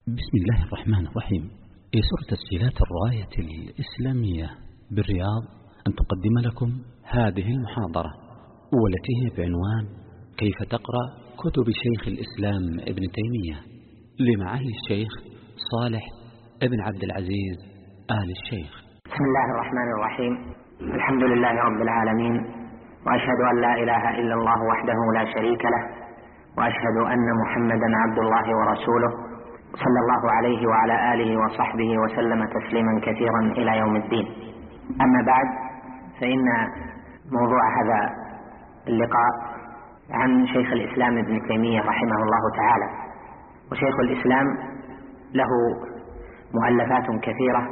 بسم الله الرحمن الرحيم. يسر تسجيلات الراية الإسلامية بالرياض أن تقدم لكم هذه المحاضرة، والتي هي بعنوان كيف تقرأ كتب شيخ الإسلام ابن تيمية لمعالي الشيخ صالح ابن عبد العزيز آل الشيخ. بسم الله الرحمن الرحيم. الحمد لله رب العالمين، وأشهد أن لا إله إلا الله وحده لا شريك له، وأشهد أن محمدا عبد الله ورسوله، صلى الله عليه وعلى آله وصحبه وسلم تسليما كثيرا إلى يوم الدين. أما بعد، فإن موضوع هذا اللقاء عن شيخ الإسلام ابن تيمية رحمه الله تعالى. وشيخ الإسلام له مؤلفات كثيرة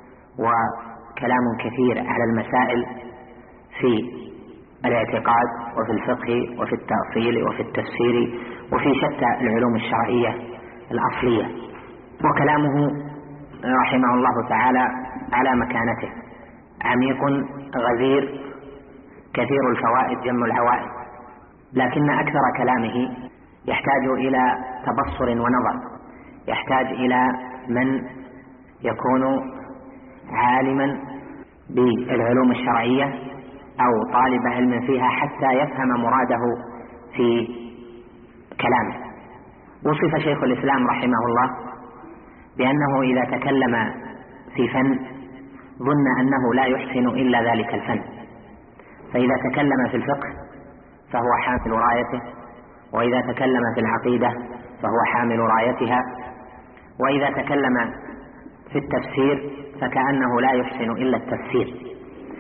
وكلام كثير على المسائل في الاعتقاد وفي الفقه وفي التأصيل وفي التفسير وفي شتى العلوم الشرعية الأصلية، وكلامه رحمه الله تعالى على مكانته عميق غزير كثير الفوائد جم العوائد، لكن أكثر كلامه يحتاج إلى تبصر ونظر، يحتاج إلى من يكون عالما بالعلوم الشرعية أو طالب علم فيها حتى يفهم مراده في كلامه. وصف شيخ الإسلام رحمه الله بأنه إذا تكلم في فن ظن أنه لا يحسن إلا ذلك الفن، فإذا تكلم في الفقه فهو حامل رايته، وإذا تكلم في العقيدة فهو حامل رايتها، وإذا تكلم في التفسير فكأنه لا يحسن إلا التفسير،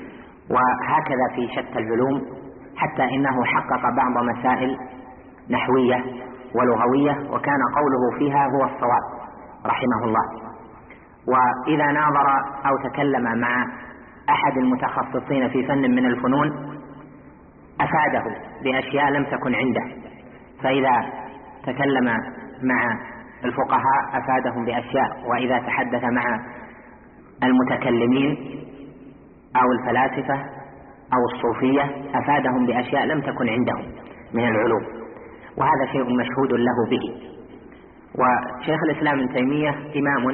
وهكذا في شتى العلوم، حتى إنه حقق بعض مسائل نحوية ولغوية وكان قوله فيها هو الصواب رحمه الله. وإذا ناظر أو تكلم مع أحد المتخصصين في فن من الفنون أفاده بأشياء لم تكن عنده، فإذا تكلم مع الفقهاء أفادهم بأشياء، وإذا تحدث مع المتكلمين أو الفلاسفة أو الصوفية أفادهم بأشياء لم تكن عندهم من العلوم، وهذا شيء مشهود له به. وشيخ الإسلام ابن تيمية إمام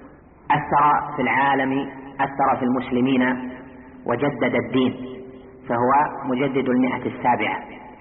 أثر في العالم، أثر في المسلمين وجدد الدين، فهو مجدد 107،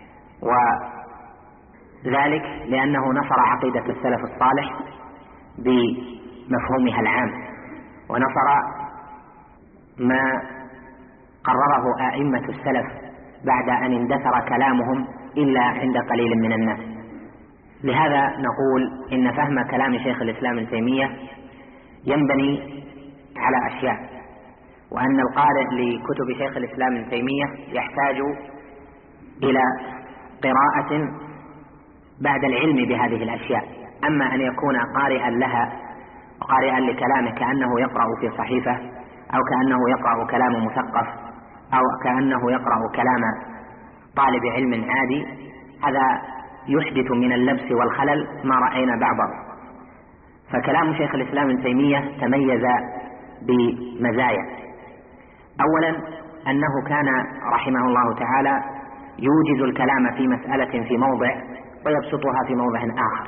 وذلك لأنه نصر عقيدة السلف الصالح بمفهومها العام، ونصر ما قرره أئمة السلف بعد أن اندثر كلامهم إلا عند قليل من الناس. لهذا نقول إن فهم كلام شيخ الإسلام ابن تيمية ينبني على أشياء، وأن القارئ لكتب شيخ الإسلام ابن تيمية يحتاج إلى قراءة بعد العلم بهذه الأشياء. أما أن يكون قارئا لها وقارئا لكلامه كأنه يقرأ في صحيفة، أو كأنه يقرأ كلام مثقف، أو كأنه يقرأ كلام طالب علم عادي، هذا يحدث من اللبس والخلل ما رأينا بعضه. فكلام شيخ الإسلام ابن تيمية تميز بمزايا. أولا أنه كان رحمه الله تعالى يوجز الكلام في مسألة في موضع ويبسطها في موضع آخر،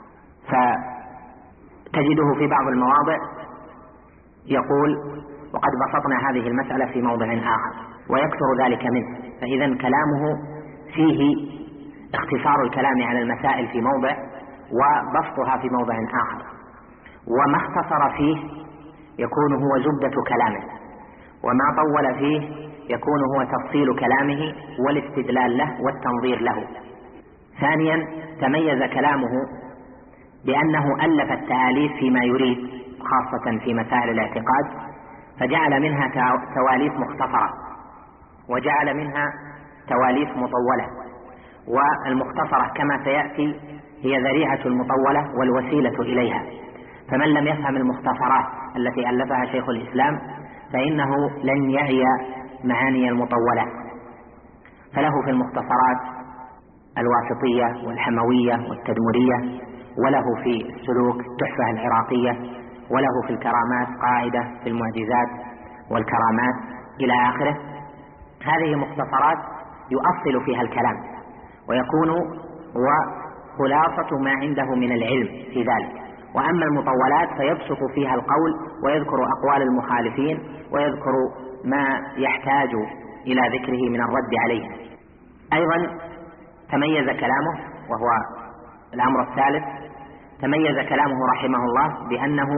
فتجده في بعض المواضع يقول وقد بسطنا هذه المسألة في موضع آخر، ويكثر ذلك منه. فإذا كلامه فيه اختصار الكلام على المسائل في موضع وبسطها في موضع آخر، وما اختصر فيه يكون هو زبدة كلامه، وما طول فيه يكون هو تفصيل كلامه والاستدلال له والتنظير له. ثانيا تميز كلامه بأنه ألف التأليف فيما يريد، خاصة في مسائل الاعتقاد، فجعل منها تواليف مختصرة وجعل منها تواليف مطولة، والمختصرة كما سيأتي هي ذريعة المطولة والوسيلة إليها. فمن لم يفهم المختصرات التي ألفها شيخ الإسلام فإنه لن يعي معاني المطولات. فله في المختصرات الواسطية والحموية والتدمرية، وله في السلوك التحفة العراقية، وله في الكرامات قاعدة في المعجزات والكرامات إلى آخره. هذه مختصرات يؤصل فيها الكلام، ويكون هو خلاصة ما عنده من العلم في ذلك، وأما المطولات فيبسط فيها القول ويذكر أقوال المخالفين ويذكر ما يحتاج إلى ذكره من الرد عليه. أيضا تميز كلامه، وهو الأمر الثالث، تميز كلامه رحمه الله بأنه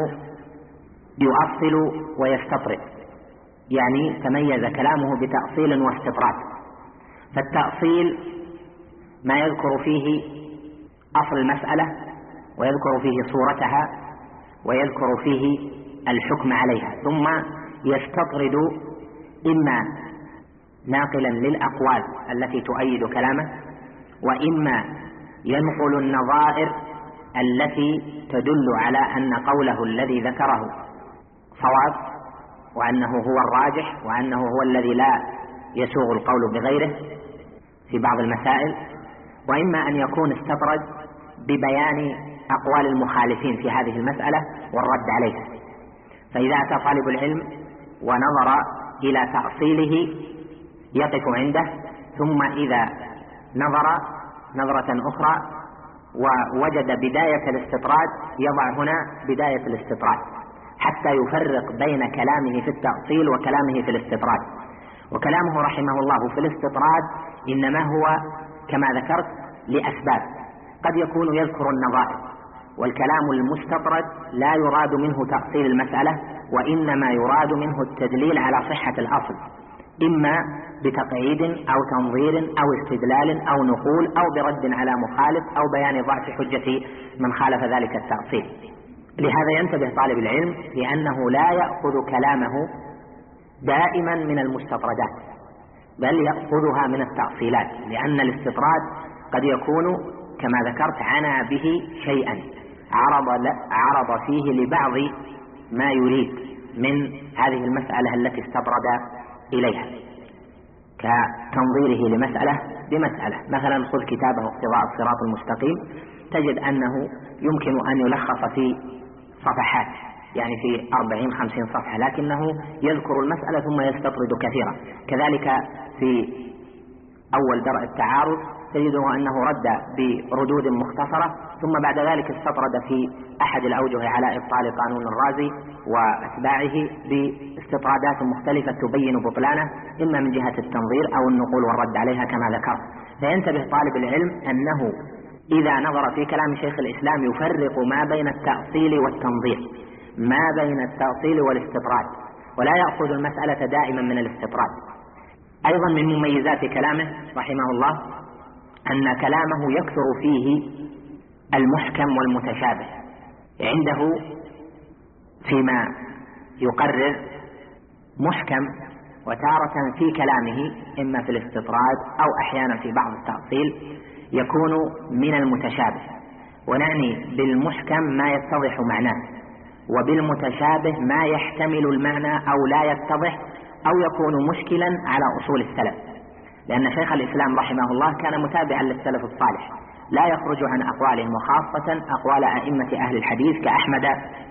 يؤصل ويستطرد، يعني تميز كلامه بتأصيل واستطراد. فالتأصيل ما يذكر فيه أصل المسألة ويذكر فيه صورتها ويذكر فيه الحكم عليها، ثم يستطرد إما ناقلا للأقوال التي تؤيد كلامه، وإما ينقل النظائر التي تدل على أن قوله الذي ذكره صواب، وأنه هو الراجح، وأنه هو الذي لا يسوغ القول بغيره في بعض المسائل، وإما أن يكون استطرد ببيان أقوال المخالفين في هذه المسألة والرد عليها. فإذا أتى طالب العلم ونظر إلى تأصيله يقف عنده، ثم إذا نظر نظرة أخرى ووجد بداية الاستطراد يضع هنا بداية الاستطراد حتى يفرق بين كلامه في التأصيل وكلامه في الاستطراد. وكلامه رحمه الله في الاستطراد إنما هو كما ذكرت لأسباب، قد يكون يذكر النظائر، والكلام المستطرد لا يراد منه تأصيل المسألة، وإنما يراد منه التدليل على صحة الأصل، إما بتقعيد أو تنظير أو استدلال أو نقول أو برد على مخالف أو بيان ضعف حجة من خالف ذلك التأصيل. لهذا ينتبه طالب العلم لأنه لا يأخذ كلامه دائما من المستطردات، بل يأخذها من التأصيلات، لأن الاستطراد قد يكون كما ذكرت عنا به شيئا عرض فيه لبعض ما يريد من هذه المسألة التي استطرد إليها، كتنظيره لمسألة بمسألة. مثلا خذ كتابه اقتضاء الصراط المستقيم، تجد أنه يمكن أن يلخص في صفحات، يعني في 40-50 صفحة، لكنه يذكر المسألة ثم يستطرد كثيرا. كذلك في أول درء التعارض تجده أنه رد بردود مختصرة، ثم بعد ذلك استطرد في أحد الأوجه على إبطال قانون الرازي وأتباعه باستطرادات مختلفة تبين بطلانه، إما من جهة التنظير أو النقول والرد عليها كما ذكرت. فينتبه طالب العلم أنه إذا نظر في كلام شيخ الإسلام يفرق ما بين التأصيل والتنظير، ما بين التأصيل والاستطراد، ولا يأخذ المسألة دائما من الاستطراد. أيضا من مميزات كلامه رحمه الله أن كلامه يكثر فيه المحكم والمتشابه، عنده فيما يقرر محكم، وتارة في كلامه إما في الاستطراد أو أحيانا في بعض التأصيل يكون من المتشابه. ونعني بالمحكم ما يتضح معناه، وبالمتشابه ما يحتمل المعنى أو لا يتضح أو يكون مشكلا على أصول السلف، لأن شيخ الإسلام رحمه الله كان متابعا للسلف الصالح، لا يخرج عن أقوالهم، وخاصة أقوال أئمة أهل الحديث كأحمد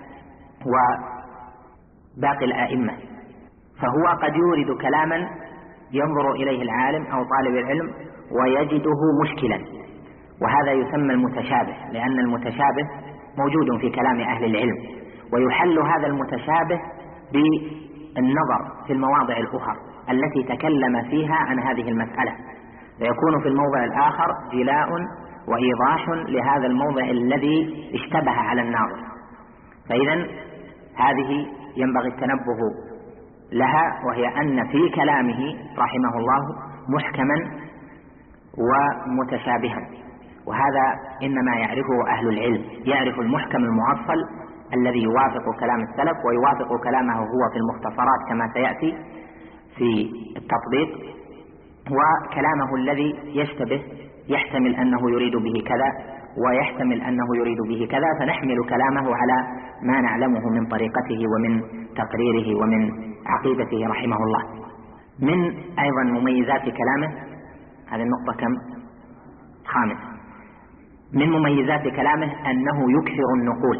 وباقي الأئمة. فهو قد يورد كلاما ينظر إليه العالم أو طالب العلم ويجده مشكلا، وهذا يسمى المتشابه، لأن المتشابه موجود في كلام أهل العلم، ويحل هذا المتشابه بالنظر في المواضع الأخرى التي تكلم فيها عن هذه المسألة، فيكون في الموضع الآخر جلاء وإيضاح لهذا الموضع الذي اشتبه على الناظر. فإذا هذه ينبغي التنبه لها، وهي أن في كلامه رحمه الله محكما ومتشابها، وهذا إنما يعرفه أهل العلم، يعرف المحكم المؤصل الذي يوافق كلام السلف ويوافق كلامه هو في المختصرات كما سيأتي في التطبيق، وكلامه الذي يشتبه يحتمل أنه يريد به كذا ويحتمل أنه يريد به كذا، فنحمل كلامه على ما نعلمه من طريقته ومن تقريره ومن عقيدته رحمه الله. من أيضا مميزات كلامه، هذه النقطة كم؟ 5. من مميزات كلامه أنه يكثر النقول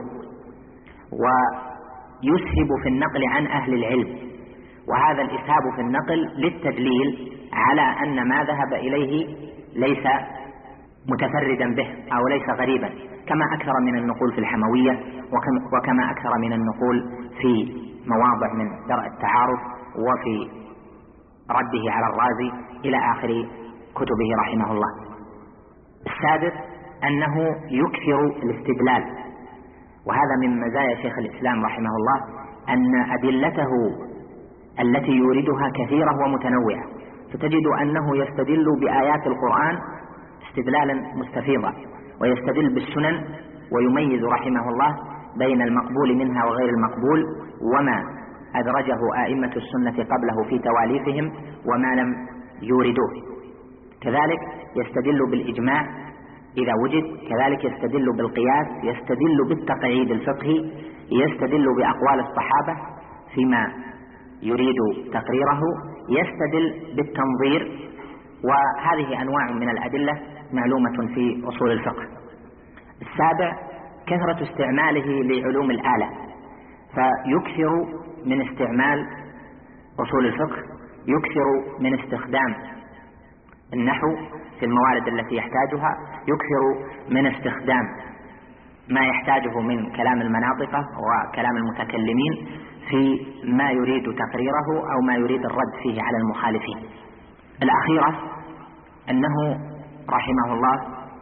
ويسهب في النقل عن أهل العلم، وهذا الإسهاب في النقل للتدليل على أن ما ذهب إليه ليس متفردا به أو ليس غريبا، كما أكثر من النقول في الحموية وكما أكثر من النقول في مواضع من درء التعارف وفي رده على الرازي إلى آخر كتبه رحمه الله. السادس أنه يكثر الاستدلال، وهذا من مزايا شيخ الإسلام رحمه الله أن أدلته التي يوردها كثيرة ومتنوعة، فتجد أنه يستدل بآيات القرآن استدلالا مستفيضا، ويستدل بالسنن ويميز رحمه الله بين المقبول منها وغير المقبول، وما أدرجه آئمة السنة قبله في تواليفهم وما لم يوردوه. كذلك يستدل بالإجماع إذا وجد، كذلك يستدل بالقياس، يستدل بالتقعيد الفقهي، يستدل بأقوال الصحابة فيما يريد تقريره، يستدل بالتنظير، وهذه أنواع من الأدلة معلومة في أصول الفقه. السابع كثرة استعماله لعلوم الآلة، فيكثر من استعمال أصول الفقه، يكثر من استخدام النحو في الموارد التي يحتاجها، يكثر من استخدام ما يحتاجه من كلام المناطق وكلام المتكلمين في ما يريد تقريره أو ما يريد الرد فيه على المخالفين. الأخيرة أنه رحمه الله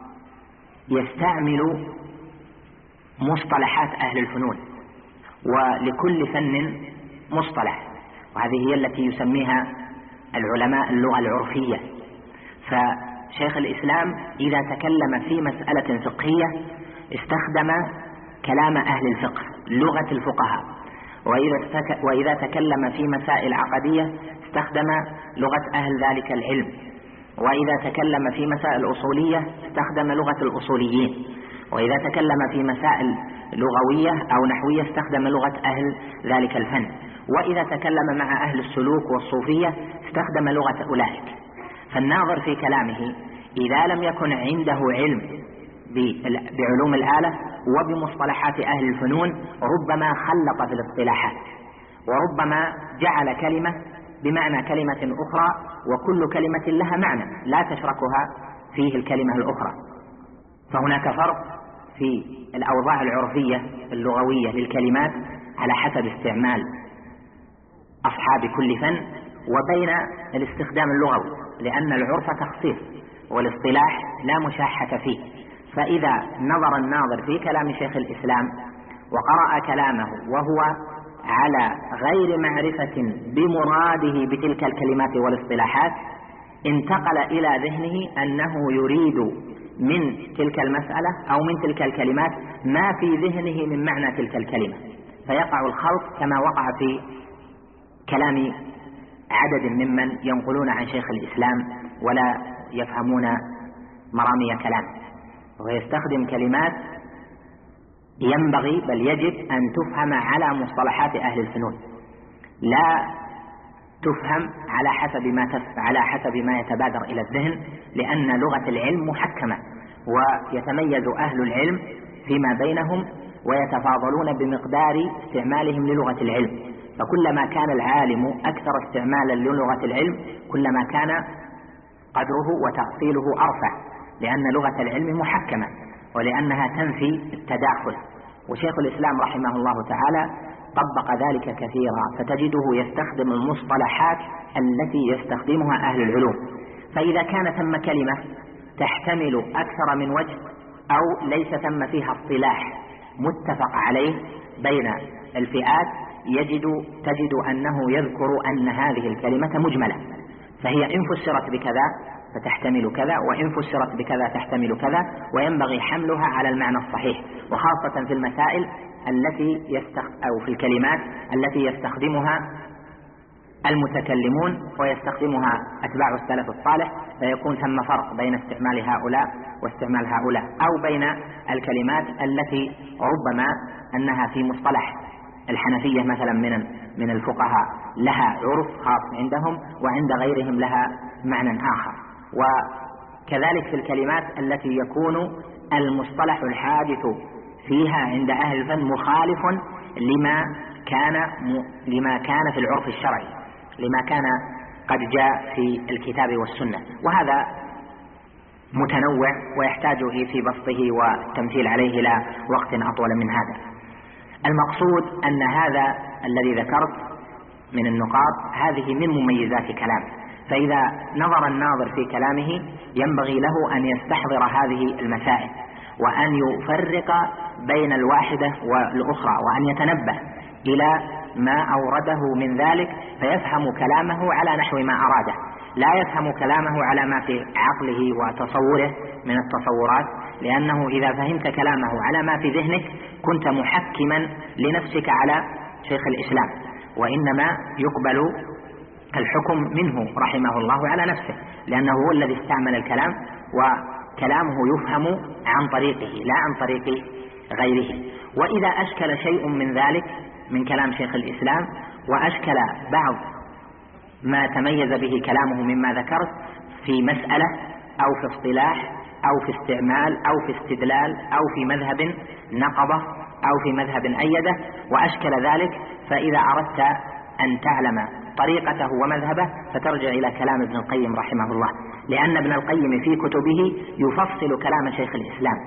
يستعمل مصطلحات أهل الفنون، ولكل فن مصطلح، وهذه هي التي يسميها العلماء اللغة العرفية. فشيخ الإسلام إذا تكلم في مسألة فقهية استخدم كلام أهل الفقه، لغة الفقهاء، وإذا تكلم في مسائل عقدية استخدم لغة أهل ذلك العلم، وإذا تكلم في مسائل أصولية استخدم لغة الأصوليين، وإذا تكلم في مسائل لغوية أو نحوية استخدم لغة أهل ذلك الفن، وإذا تكلم مع أهل السلوك والصوفية استخدم لغة أولئك. فالناظر في كلامه إذا لم يكن عنده علم بعلوم الآلة وبمصطلحات أهل الفنون ربما خلط في الاصطلاحات، وربما جعل كلمة بمعنى كلمة أخرى، وكل كلمة لها معنى لا تشركها فيه الكلمة الأخرى. فهناك فرق في الأوضاع العرفية اللغوية للكلمات على حسب استعمال أصحاب كل فن وبين الاستخدام اللغوي، لأن العرف تخصيص والاصطلاح لا مشاحة فيه. فإذا نظر الناظر في كلام شيخ الإسلام وقرأ كلامه وهو على غير معرفة بمراده بتلك الكلمات والاصطلاحات انتقل إلى ذهنه أنه يريد من تلك المسألة أو من تلك الكلمات ما في ذهنه من معنى تلك الكلمة، فيقع الخلط كما وقع في كلام عدد ممن ينقلون عن شيخ الإسلام ولا يفهمون مرامي كلامه، ويستخدم كلمات ينبغي بل يجب أن تفهم على مصطلحات أهل الفنون، لا تفهم على حسب ما يتبادر إلى الذهن، لأن لغة العلم محكمة، ويتميز أهل العلم فيما بينهم ويتفاضلون بمقدار استعمالهم للغة العلم، فكلما كان العالم أكثر استعمالا للغة العلم كلما كان قدره وتأصيله أرفع، لأن لغة العلم محكمة ولأنها تنفي التداخل. وشيخ الإسلام رحمه الله تعالى طبق ذلك كثيرا، فتجده يستخدم المصطلحات التي يستخدمها أهل العلوم. فإذا كان ثم كلمة تحتمل أكثر من وجه أو ليس ثم فيها اصطلاح متفق عليه بين الفئات تجد أنه يذكر أن هذه الكلمة مجملة، فهي إن فسرت بكذا فتحتمل كذا، وإن فسرت بكذا تحتمل كذا، وينبغي حملها على المعنى الصحيح، وخاصة في المسائل أو في الكلمات التي يستخدمها المتكلمون ويستخدمها أتباع السلف الصالح، فيكون ثم فرق بين استعمال هؤلاء واستعمال هؤلاء، أو بين الكلمات التي ربما أنها في مصطلح الحنفية مثلا من الفقهاء لها عرف خاص عندهم وعند غيرهم لها معنى آخر. وكذلك في الكلمات التي يكون المصطلح الحادث فيها عند أهل الفن مخالف لما كان في العرف الشرعي، لما كان قد جاء في الكتاب والسنة، وهذا متنوع ويحتاج في بسطه والتمثيل عليه إلى وقت أطول من هذا. المقصود أن هذا الذي ذكرت من النقاط هذه من مميزات كلامه، فإذا نظر الناظر في كلامه ينبغي له أن يستحضر هذه المسائل وأن يفرق بين الواحدة والأخرى، وأن يتنبه إلى ما أورده من ذلك فيفهم كلامه على نحو ما أراده، لا يفهم كلامه على ما في عقله وتصوره من التصورات، لأنه إذا فهمت كلامه على ما في ذهنك كنت محكما لنفسك على شيخ الإسلام، وإنما يقبل الحكم منه رحمه الله على نفسه، لأنه هو الذي استعمل الكلام وكلامه يفهم عن طريقه لا عن طريق غيره. وإذا أشكل شيء من ذلك من كلام شيخ الإسلام وأشكل بعض ما تميز به كلامه مما ذكرت في مسألة أو في اصطلاح أو في استعمال أو في استدلال أو في مذهب نقضه أو في مذهب أيده وأشكل ذلك، فإذا أردت أن تعلم طريقته ومذهبه فترجع إلى كلام ابن القيم رحمه الله، لأن ابن القيم في كتبه يفصل كلام شيخ الإسلام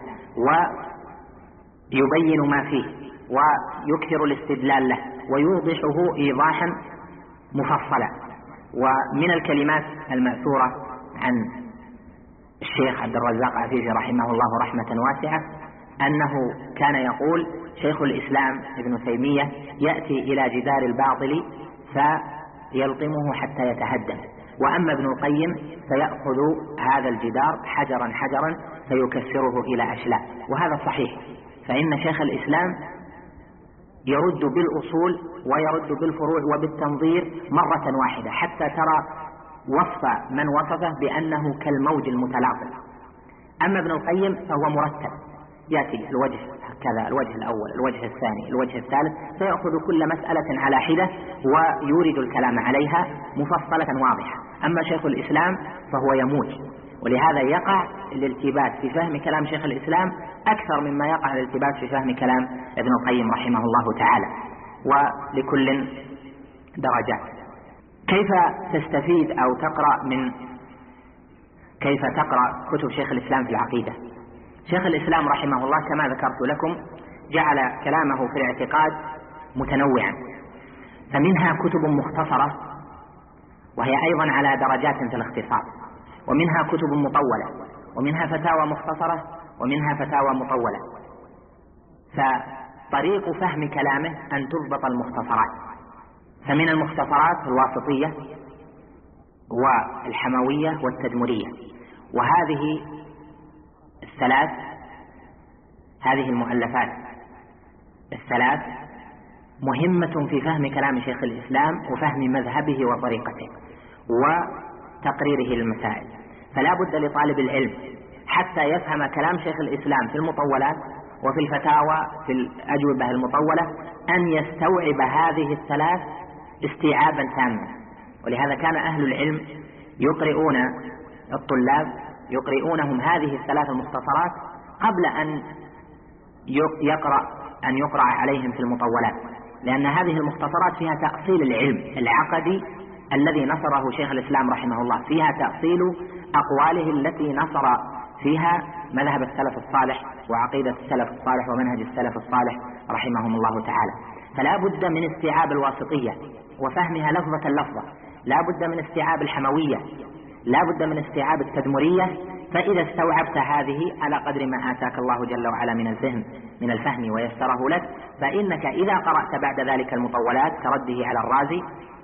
ويبين ما فيه ويكثر الاستدلال له ويوضحه إيضاحا مفصلا. ومن الكلمات المأثورة عن الشيخ عبد الرزاق عفيفي رحمه الله رحمة واسعة أنه كان يقول: شيخ الإسلام ابن تيمية يأتي إلى جدار الباطل فيلطمه حتى يتهدم، وأما ابن القيم فيأخذ هذا الجدار حجرا حجرا فيكسره إلى أشلاء. وهذا صحيح، فإن شيخ الإسلام يرد بالأصول ويرد بالفروع وبالتنظير مرة واحدة، حتى ترى وصف من وصفه بأنه كالموج المتلاطم. أما ابن القيم فهو مرتب، يأتي الوجه كذا، الوجه الأول، الوجه الثاني، الوجه الثالث، فيأخذ كل مسألة على حدة ويورد الكلام عليها مفصلة واضحة. أما شيخ الإسلام فهو يموج، ولهذا يقع الالتباس في فهم كلام شيخ الإسلام أكثر مما يقع الالتباس في فهم كلام ابن القيم رحمه الله تعالى، ولكل درجات. كيف تستفيد أو كيف تقرأ كتب شيخ الإسلام في العقيدة؟ شيخ الإسلام رحمه الله كما ذكرت لكم جعل كلامه في الاعتقاد متنوعا، فمنها كتب مختصرة وهي أيضا على درجات في الاختصار، ومنها كتب مطولة، ومنها فتاوى مختصرة، ومنها فتاوى مطولة. فطريق فهم كلامه أن تضبط المختصرات، فمن المختصرات الواسطية والحموية والتدمرية، وهذه الثلاث، هذه المؤلفات الثلاث مهمة في فهم كلام شيخ الإسلام وفهم مذهبه وطريقته وتقريره للمسائل. فلا بد لطالب العلم حتى يفهم كلام شيخ الإسلام في المطولات وفي الفتاوى في الأجوبة المطولة أن يستوعب هذه الثلاث استيعابا تاما. ولهذا كان أهل العلم يقرؤون الطلاب يقرؤونهم هذه الثلاث المختصرات قبل أن يقرأ عليهم في المطولات، لأن هذه المختصرات فيها تأصيل العلم العقدي الذي نصره شيخ الإسلام رحمه الله، فيها تأصيل أقواله التي نصر فيها مذهب السلف الصالح وعقيدة السلف الصالح ومنهج السلف الصالح رحمهم الله تعالى. فلا بد من استيعاب الواسطية وفهمها لفظة لفظة، لا بد من استيعاب الحموية، لا بد من استيعاب التدمرية. فإذا استوعبت هذه على قدر ما آتاك الله جل وعلا من الفهم ويسره لك، فإنك إذا قرأت بعد ذلك المطولات كرده على الرازي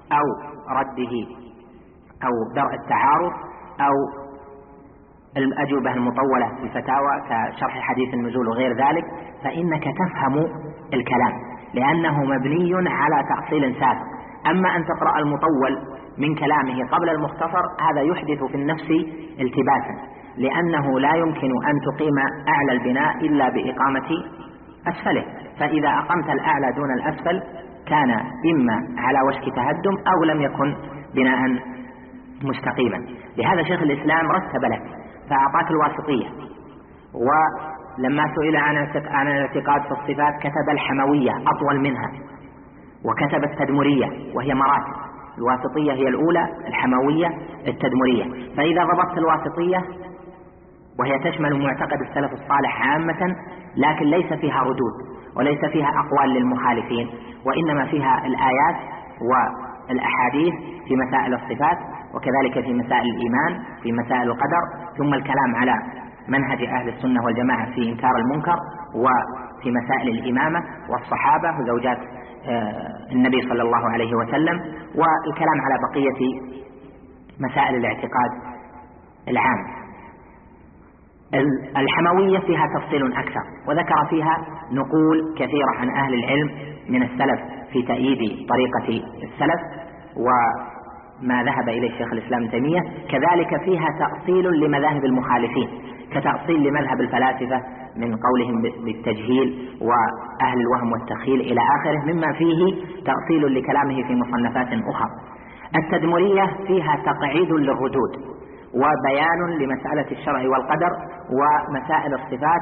أو درء التعارض أو الأجوبة المطولة في الفتاوى كشرح حديث النزول وغير ذلك، فإنك تفهم الكلام لأنه مبني على تأصيل سابق. أما أن تقرأ المطول من كلامه قبل المختصر هذا يحدث في النفس التباسا، لأنه لا يمكن أن تقيم أعلى البناء إلا بإقامة أسفله، فإذا أقمت الأعلى دون الأسفل كان إما على وشك تهدم أو لم يكن بناء مستقيما. لهذا شيخ الإسلام رتب لك فأعطاك الواسطية، ولما سئل عن الاعتقاد في الصفات كتب الحموية أطول منها، وكتب التدمرية وهي مراتب، الواسطية هي الأولى، الحموية التدمرية. فإذا ضبطت الواسطية وهي تشمل معتقد السلف الصالح عامة لكن ليس فيها ردود وليس فيها أقوال للمخالفين، وإنما فيها الآيات والأحاديث في مسائل الصفات، وكذلك في مسائل الإيمان، في مسائل القدر، ثم الكلام على منهج أهل السنة والجماعة في إنكار المنكر، وفي مسائل الإمامة والصحابة وزوجات النبي صلى الله عليه وسلم، والكلام على بقية مسائل الاعتقاد العام. الحموية فيها تفصيل أكثر، وذكر فيها نقول كثيرة عن أهل العلم من السلف في تأييد طريقة السلف وما ذهب إليه شيخ الإسلام ابن تيمية. كذلك فيها تأصيل لمذاهب المخالفين، كتأصيل لمذهب الفلاسفة من قولهم بالتجهيل وأهل الوهم والتخيل إلى آخره، مما فيه تأصيل لكلامه في مصنفات أخرى. التدمرية فيها تقعيد للردود وبيان لمسألة الشرع والقدر ومسائل الصفات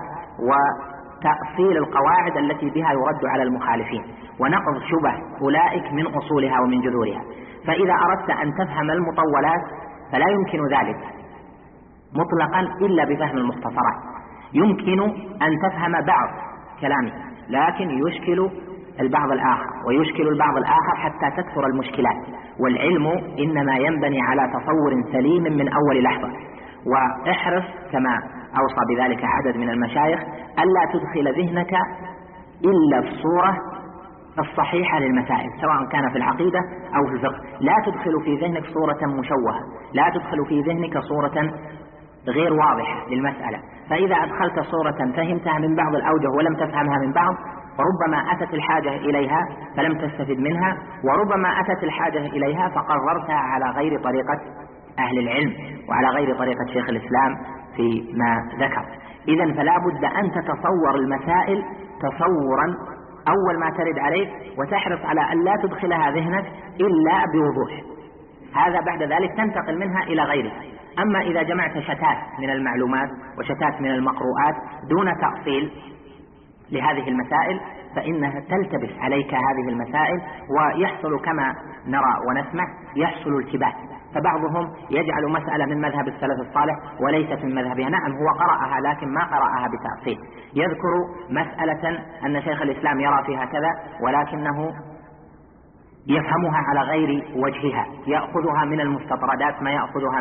وتأصيل القواعد التي بها يرد على المخالفين ونقض شبه أولئك من أصولها ومن جذورها. فإذا أردت أن تفهم المطولات فلا يمكن ذلك مطلقا إلا بفهم المختصرات. يمكن أن تفهم بعض كلامه لكن يشكل البعض الآخر ويشكل البعض الآخر حتى تكثر المشكلات، والعلم إنما ينبني على تصور سليم من أول لحظة. واحرص كما أوصى بذلك عدد من المشايخ ألا تدخل ذهنك إلا في الصورة الصحيحة للمسائل، سواء كان في العقيدة أو في الفقه. لا تدخل في ذهنك صورة مشوهة، لا تدخل في ذهنك صورة غير واضحة للمسألة. فإذا أدخلت صورة فهمتها من بعض الأوجه ولم تفهمها من بعض، وربما أتت الحاجة إليها فلم تستفد منها، وربما أتت الحاجة إليها فقررتها على غير طريقة أهل العلم وعلى غير طريقة شيخ الإسلام فيما ذكر. إذن فلا بد أن تتصور المسائل تصورا أول ما ترد عليك، وتحرص على أن لا تدخلها ذهنك إلا بوضوح. هذا بعد ذلك تنتقل منها إلى غيرها. أما إذا جمعت شتات من المعلومات وشتات من المقروءات دون تأصيل لهذه المسائل فإنها تلتبس عليك هذه المسائل، ويحصل كما نرى ونسمع يحصل التباس. فبعضهم يجعل مسألة من مذهب السلف الصالح وليست من مذهبها. نعم هو قرأها لكن ما قرأها بتأصيل. يذكر مسألة أن شيخ الإسلام يرى فيها كذا ولكنه يفهمها على غير وجهها، يأخذها من المستطردات ما يأخذها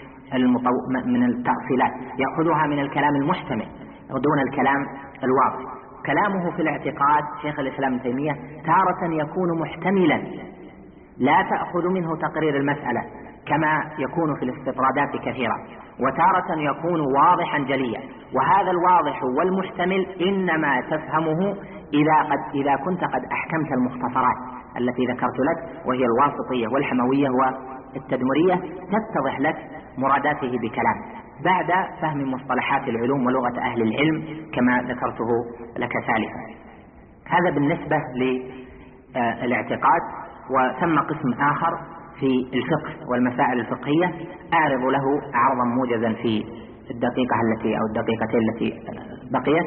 من التأصيلات، يأخذها من الكلام المحتمل دون الكلام الواضح. كلامه في الاعتقاد شيخ الإسلام ابن تيمية تارة يكون محتملا لا تأخذ منه تقرير المسألة كما يكون في الاستطرادات كثيرا، وتارة يكون واضحا جليا. وهذا الواضح والمحتمل إنما تفهمه إذا كنت قد أحكمت المختصرات التي ذكرت لك، وهي الواسطية والحموية والتدمرية، تتضح لك مراداته بكلام بعد فهم مصطلحات العلوم ولغة أهل العلم كما ذكرته لك سالفا. هذا بالنسبة للاعتقاد. وثم قسم آخر في الفقه والمسائل الفقهية أعرض له عرضا موجزا في الدقيقة التي أو الدقيقتين التي بقيت.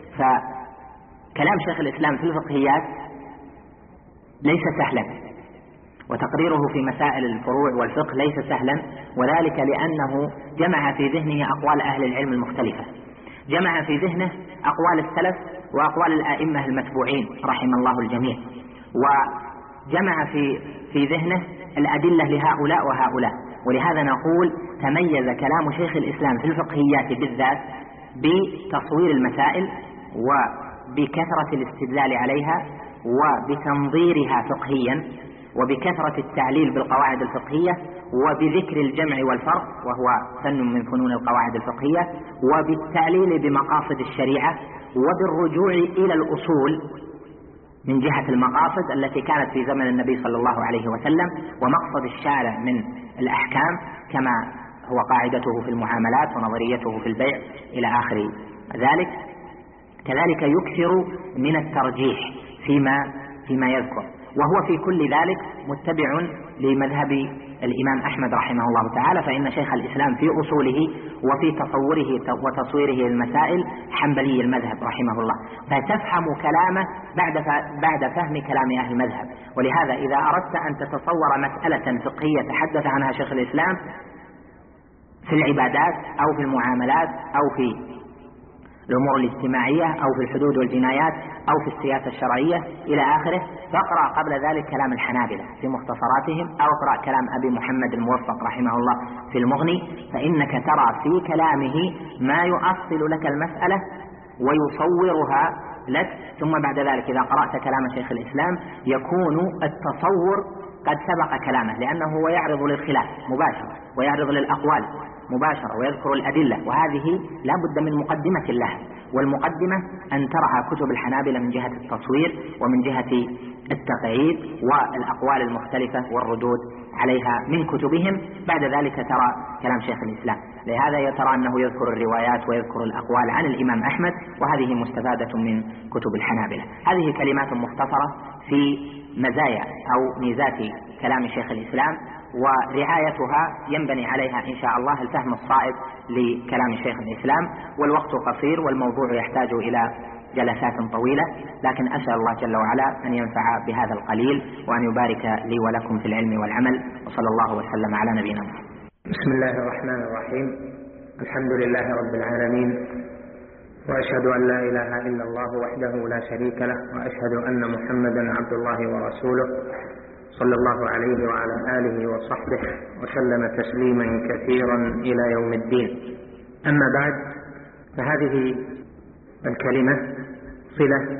فكلام شيخ الإسلام في الفقهيات ليس سهلا، وتقريره في مسائل الفروع والفقه ليس سهلا، وذلك لأنه جمع في ذهنه أقوال أهل العلم المختلفة، جمع في ذهنه أقوال السلف وأقوال الآئمة المتبوعين رحم الله الجميع، وجمع في ذهنه الأدلة لهؤلاء وهؤلاء. ولهذا نقول تميز كلام شيخ الإسلام في الفقهيات بالذات بتصوير المسائل وبكثرة الاستدلال عليها وبتنظيرها فقهيا وبكثرة التعليل بالقواعد الفقهية وبذكر الجمع والفرق وهو فن من فنون القواعد الفقهية، وبالتعليل بمقاصد الشريعة وبالرجوع إلى الأصول من جهة المقاصد التي كانت في زمن النبي صلى الله عليه وسلم ومقصد الشارع من الأحكام كما هو قاعدته في المعاملات ونظريته في البيع إلى آخر ذلك. كذلك يكثر من الترجيح فيما يذكر، وهو في كل ذلك متبع لمذهب الإمام أحمد رحمه الله تعالى، فإن شيخ الإسلام في أصوله وفي تصوره وتصويره المسائل حنبلي المذهب رحمه الله، فتفهم كلامه بعد فهم كلام أهل المذهب. ولهذا إذا أردت أن تتصور مسألة فقهية تحدث عنها شيخ الإسلام في العبادات أو في المعاملات أو في الأمور الاجتماعية أو في الحدود والجنايات أو في السياسة الشرعية إلى آخره، فاقرأ قبل ذلك كلام الحنابلة في مختصراتهم، أو اقرأ كلام أبي محمد الموفق رحمه الله في المغني، فإنك ترى في كلامه ما يؤصل لك المسألة ويصورها لك. ثم بعد ذلك إذا قرأت كلام شيخ الإسلام يكون التصور قد سبق كلامه، لأنه هو يعرض للخلاف مباشرة ويعرض للأقوال مباشرة ويذكر الأدلة، وهذه لا بد من مقدمة لها، والمقدمة أن ترها كتب الحنابلة من جهة التصوير ومن جهة التقعيد والأقوال المختلفة والردود عليها من كتبهم. بعد ذلك ترى كلام شيخ الإسلام، لهذا ترى أنه يذكر الروايات ويذكر الأقوال عن الإمام أحمد، وهذه مستفادة من كتب الحنابلة. هذه كلمات مختصرة في مزايا أو ميزات كلام شيخ الإسلام، ورعايتها ينبني عليها إن شاء الله الفهم الصائب لكلام شيخ الإسلام، والوقت قصير والموضوع يحتاج إلى جلسات طويلة، لكن أسأل الله جل وعلا أن ينفع بهذا القليل وأن يبارك لي ولكم في العلم والعمل، وصلى الله وسلم على نبينا محمد. بسم الله الرحمن الرحيم. الحمد لله رب العالمين، وأشهد أن لا إله إلا الله وحده لا شريك له، وأشهد أن محمدا عبد الله ورسوله، صلى الله عليه وعلى آله وصحبه وسلم تسليما كثيرا إلى يوم الدين. أما بعد، فهذه الكلمة صلة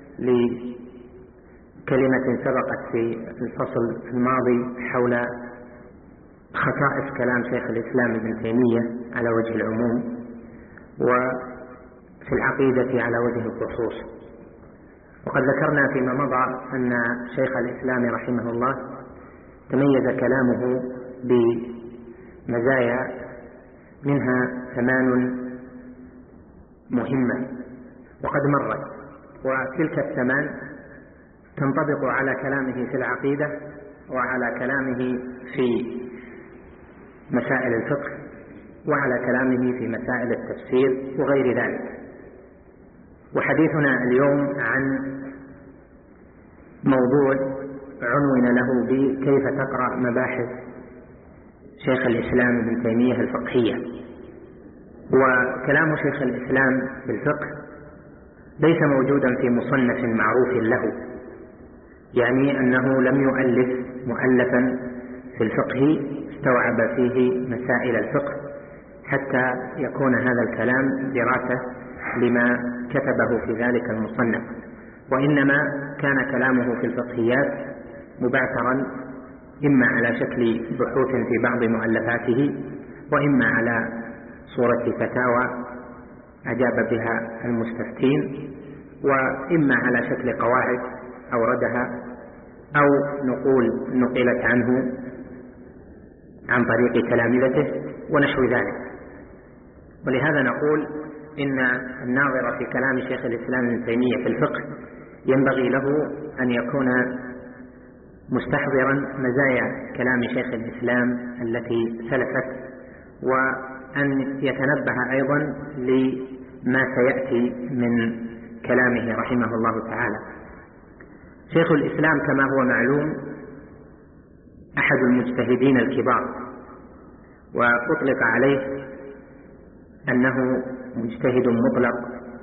لكلمة سبقت في الفصل الماضي حول خصائص كلام شيخ الإسلام ابن تيمية على وجه العموم، وفي العقيدة على وجه الخصوص. وقد ذكرنا فيما مضى أن شيخ الإسلام رحمه الله تميز كلامه بمزايا منها 8 مهمة وقد مرت، وتلك 8 تنطبق على كلامه في العقيدة وعلى كلامه في مسائل الفقه وعلى كلامه في مسائل التفسير وغير ذلك. وحديثنا اليوم عن موضوع عنون له بكيف تقرأ مباحث شيخ الإسلام ابن تيمية الفقهية. وكلام شيخ الإسلام بالفقه ليس موجودا في مصنف معروف له، يعني أنه لم يؤلف مؤلفا في الفقه استوعب فيه مسائل الفقه حتى يكون هذا الكلام دراسة لما كتبه في ذلك المصنف، وإنما كان كلامه في الفقهيات مبعثرا إما على شكل بحوث في بعض مؤلفاته، وإما على صورة فتاوى أجاب بها المستفتين، وإما على شكل قواعد أوردها أو نقلت عنه عن طريق تلامذته ونحو ذلك. ولهذا نقول إن الناظر في كلام شيخ الإسلام ابن تيمية في الفقه ينبغي له أن يكون مستحضرا مزايا كلام شيخ الإسلام التي سلفت، وأن يتنبه أيضا لما سيأتي من كلامه رحمه الله تعالى. شيخ الإسلام كما هو معلوم أحد المجتهدين الكبار، وأطلق عليه أنه مجتهد مطلق،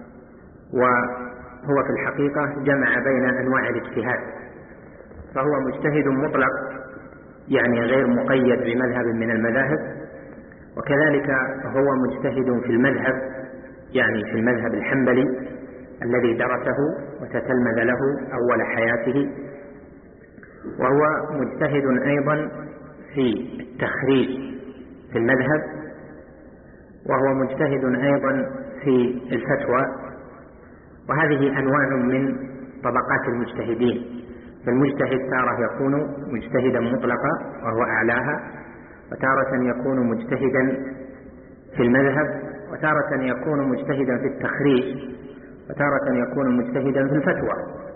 وهو في الحقيقة جمع بين أنواع الاجتهاد، فهو مجتهد مطلق يعني غير مقيد بمذهب من المذاهب، وكذلك هو مجتهد في المذهب يعني في المذهب الحنبلي الذي درسه وتتلمذ له أول حياته، وهو مجتهد أيضا في التخريج في المذهب، وهو مجتهد أيضا في الفتوى. وهذه أنواع من طبقات المجتهدين، فالمجتهد تارة يكون مجتهدا مطلقا وهو أعلاها، وتارة يكون مجتهدا في المذهب، وتارة يكون مجتهدا في التخريج، وتارة يكون مجتهدا في الفتوى.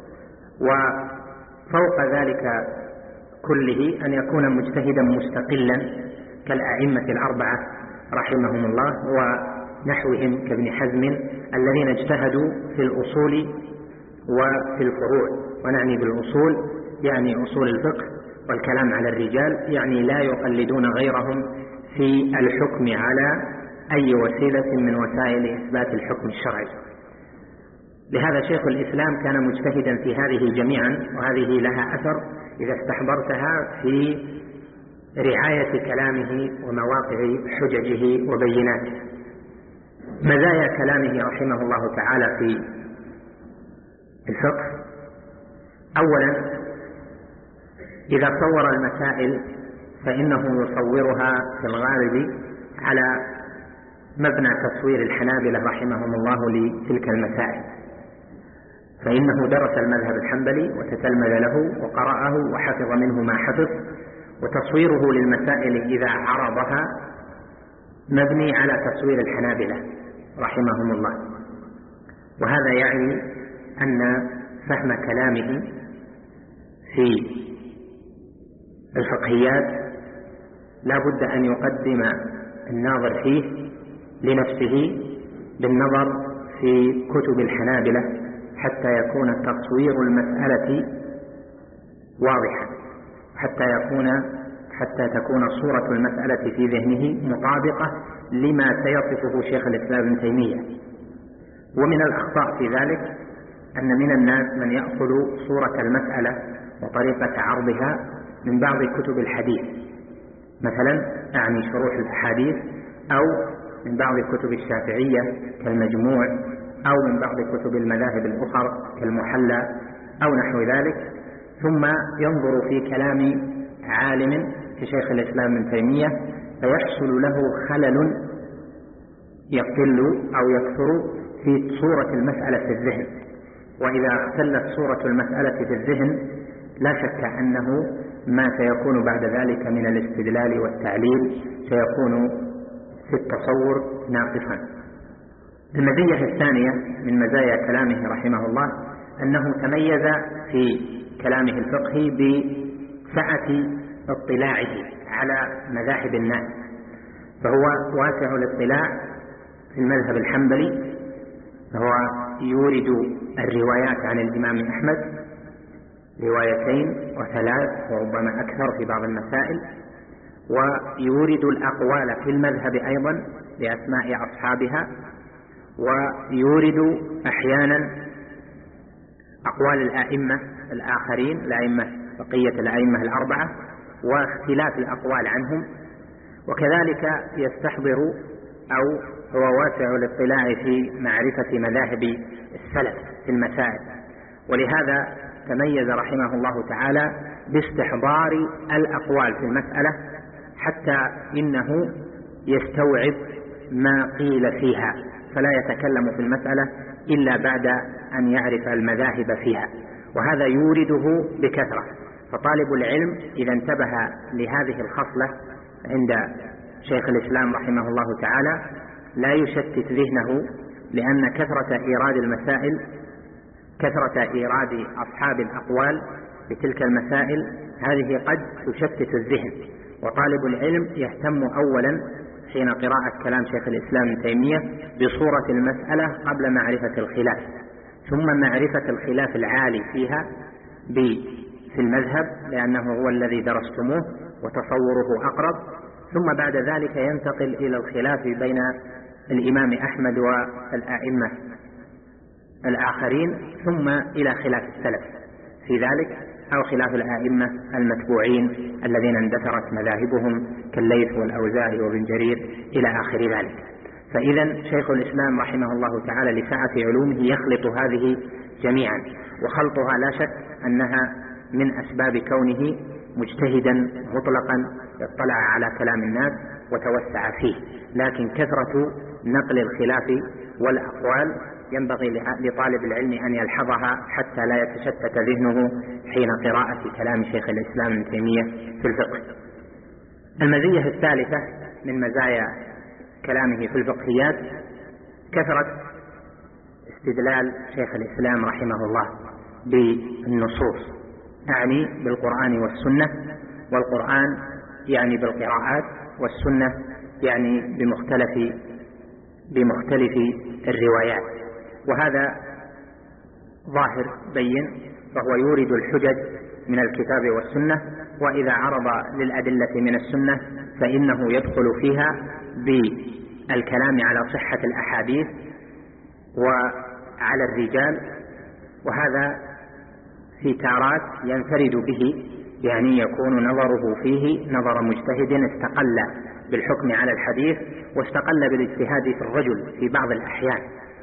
وفوق ذلك كله أن يكون مجتهدا مستقلا كالأئمة الأربعة رحمهم الله ونحوهم كابن حزم الذين اجتهدوا في الأصول وفي الفروع. ونعني بالأصول يعني أصول الفقه والكلام على الرجال، يعني لا يقلدون غيرهم في الحكم على أي وسيلة من وسائل إثبات الحكم الشرعي. لهذا شيخ الإسلام كان مجتهدا في هذه جميعا، وهذه لها أثر إذا استحضرتها في رعاية كلامه ومواقع حججه وبيناته. مزايا كلامه رحمه الله تعالى في الفقه: أولا، إذا صور المسائل فإنه يصورها في الغالب على مبنى تصوير الحنابلة رحمهم الله لتلك المسائل، فإنه درس المذهب الحنبلي وتتلمذ له وقرأه وحفظ منه ما حفظ، وتصويره للمسائل إذا عرضها مبني على تصوير الحنابلة رحمهم الله. وهذا يعني أن فهم كلامه في الفقهيات لا بد أن يقدم الناظر فيه لنفسه بالنظر في كتب الحنابلة حتى يكون تصوير المسألة واضحا، حتى تكون صورة المسألة في ذهنه مطابقة لما سيصفه شيخ الإسلام ابن تيمية. ومن الأخطاء في ذلك أن من الناس من يأخذ صورة المسألة وطريقة عرضها من بعض كتب الحديث، مثلا أعني شروح الأحاديث، أو من بعض كتب الشافعية كالمجموع، أو من بعض كتب المذاهب الأخرى كالمحلى أو نحو ذلك، ثم ينظر في كلام عالم كشيخ الإسلام ابن تيمية فيحصل له خلل يقل أو يكثر في صورة المسألة في الذهن. وإذا اختلت صورة المسألة في الذهن لا شك أنه ما سيكون بعد ذلك من الاستدلال والتعليل سيكون في التصور ناقصا. المزية الثانية من مزايا كلامه رحمه الله أنه تميز في كلامه الفقهي بسعة اطلاعه على مذاهب الناس، فهو واسع الاطلاع في المذهب الحنبلي، فهو يورد الروايات عن الإمام أحمد 2 و3 وربما أكثر في بعض المسائل، ويورد الأقوال في المذهب أيضا بأسماء أصحابها، ويورد أحيانا أقوال الآئمة الآخرين، بقية الآئمة الأربعة واختلاف الأقوال عنهم، وكذلك يستحضر أو هو واسع الاطلاع في معرفة مذاهب السلف في المسائل. ولهذا تميز رحمه الله تعالى باستحضار الأقوال في المسألة حتى إنه يستوعب ما قيل فيها، فلا يتكلم في المسألة إلا بعد أن يعرف المذاهب فيها، وهذا يورده بكثرة. فطالب العلم إذا انتبه لهذه الخصلة عند شيخ الإسلام رحمه الله تعالى لا يشتت ذهنه، لأن كثرة إيراد المسائل، كثرة إيراد أصحاب الأقوال بتلك المسائل هذه قد تشتت الذهن. وطالب العلم يهتم أولا حين قراءة كلام شيخ الإسلام ابن تيمية بصورة المسألة قبل معرفة الخلاف، ثم معرفة الخلاف العالي فيها في المذهب لأنه هو الذي درستموه وتصوره أقرب، ثم بعد ذلك ينتقل إلى الخلاف بين الإمام أحمد والآئمة الآخرين، ثم إلى خلاف السلف في ذلك، أو خلاف الآئمة المتبوعين الذين اندثرت مذاهبهم كالليث والأوزاعي وابن جرير إلى آخر ذلك. فإذا شيخ الإسلام رحمه الله تعالى لسعة علومه يخلط هذه جميعا، وخلطها لا شك أنها من أسباب كونه مجتهدا مطلقا يطلع على كلام الناس وتوسع فيه، لكن كثرة نقل الخلاف والأقوال ينبغي لطالب العلم أن يلحظها حتى لا يتشتت ذهنه حين قراءة كلام شيخ الإسلام ابن تيمية في الفقه. المزية الثالثة من مزايا كلامه في الفقهيات كثرة استدلال شيخ الإسلام رحمه الله بالنصوص، أعني بالقرآن والسنة، والقرآن يعني بالقراءات، والسنة يعني بمختلف الروايات. وهذا ظاهر بين، فهو يورد الحجج من الكتاب والسنة، وإذا عرض للأدلة من السنة فإنه يدخل فيها الكلام على صحة الأحاديث وعلى الرجال، وهذا في تارات ينفرد به، يعني يكون نظره فيه نظر مجتهد استقل بالحكم على الحديث واستقل بالاجتهاد في الرجل في بعض الأحيان.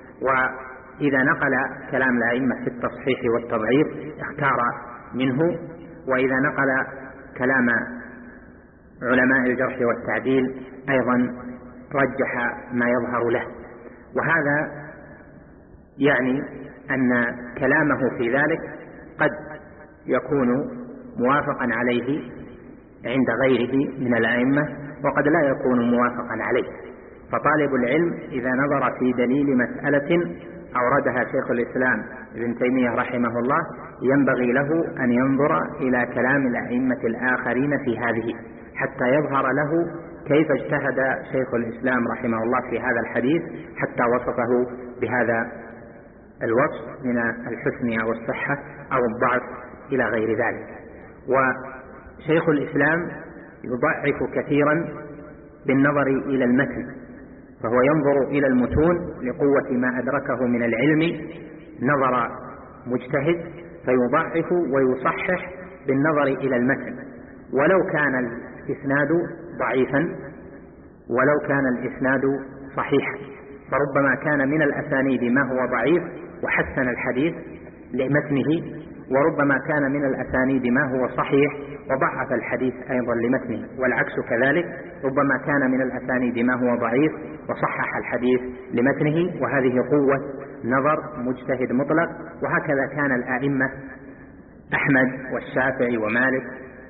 وإذا نقل كلام الأئمة في التصحيح والتضعيف اختار منه، وإذا نقل كلام علماء الجرح والتعديل أيضا رجح ما يظهر له. وهذا يعني أن كلامه في ذلك قد يكون موافقا عليه عند غيره من الأئمة، وقد لا يكون موافقا عليه. فطالب العلم إذا نظر في دليل مسألة أوردها شيخ الإسلام ابن تيمية رحمه الله ينبغي له أن ينظر إلى كلام الأئمة الآخرين في هذه حتى يظهر له كيف اجتهد شيخ الإسلام رحمه الله في هذا الحديث حتى وصفه بهذا الوصف من الحسن أو الصحة أو الضعف إلى غير ذلك. وشيخ الإسلام يضعف كثيرا بالنظر إلى المتن، فهو ينظر إلى المتون لقوة ما أدركه من العلم نظر مجتهد، فيضعف ويصحح بالنظر إلى المتن، ولو كان الإسناد ضعيفا ولو كان الإسناد صحيحا، فربما كان من الأسانيد ما هو ضعيف وحسن الحديث لمتنه، وربما كان من الأسانيد ما هو صحيح وضعف الحديث أيضا لمتنه، والعكس كذلك، ربما كان من الأسانيد ما هو ضعيف وصحح الحديث لمتنه، وهذه قوة نظر مجتهد مطلق. وهكذا كان الآئمة أحمد والشافعي ومالك